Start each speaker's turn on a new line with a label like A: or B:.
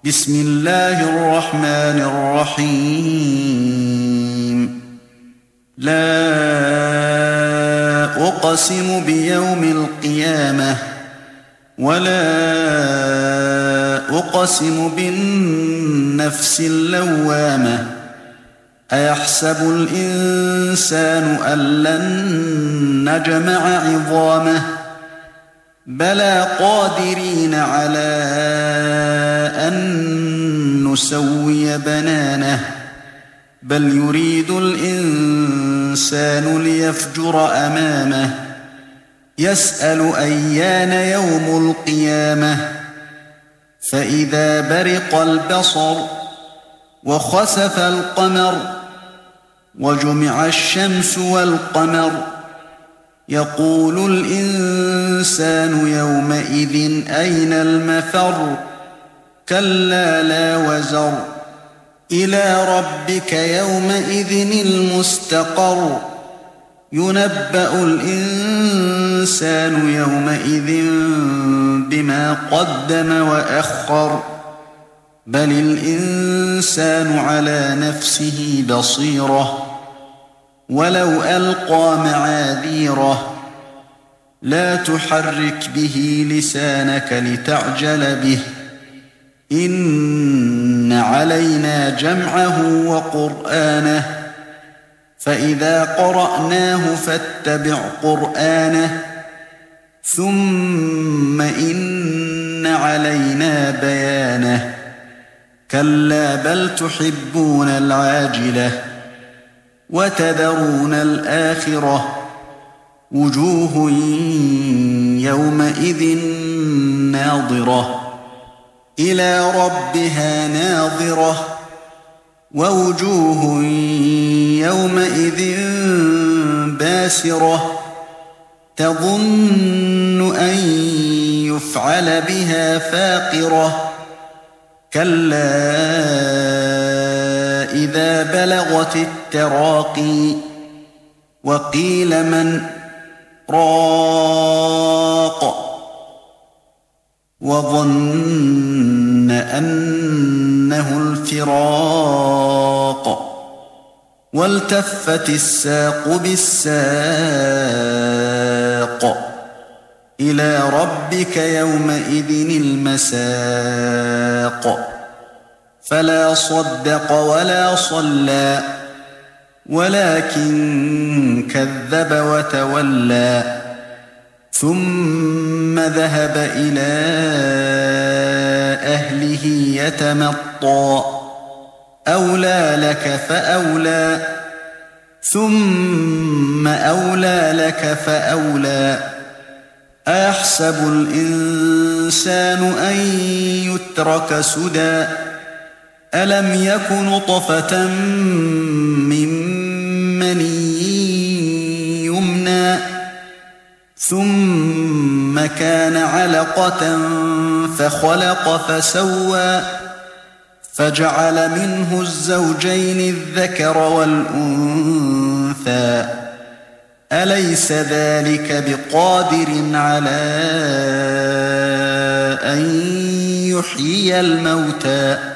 A: بسم الله الرحمن الرحيم لا أقسم بيوم القيامة ولا أقسم بالنفس اللوامة أيحسب الإنسان أن لن نجمع عظامه بلى قادرين على أن نسوي بنانه بل يريد الإنسان ليفجر أمامه يسأل أيان يوم القيامة فإذا برق البصر وخسف القمر وجمع الشمس والقمر يقول الإنسان يومئذ أين المفر كلا لا وزر إلى ربك يومئذ المستقر ينبأ الإنسان يومئذ بما قدم وأخر بل الإنسان على نفسه بصيرة ولو ألقى معاذيره لا تحرك به لسانك لتعجل به إن علينا جمعه وقرآنه فإذا قرأناه فاتبع قرآنه ثم إن علينا بيانه كلا بل تحبون العاجلة وتذرون الآخرة وجوه يومئذ ناظرة إلى ربها ناظرة ووجوه يومئذ باسرة تظن أن يفعل بها فاقرة كلا إذا بلغت التراقي وقيل من راق وظن أنه الفراق والتفت الساق بالساق إلى ربك يومئذ المساق فلا صدق ولا صلى ولكن كذب وتولى ثم ذهب إلى أهله يتمطى أولى لك فأولى ثم أولى لك فأولى أيحسب الإنسان أن يترك سدى ألم يك نطفة من مني يمنى ثم كان علقة فخلق فسوى فجعل منه الزوجين الذكر والأنثى أليس ذلك بقادر على أن يحيي الموتى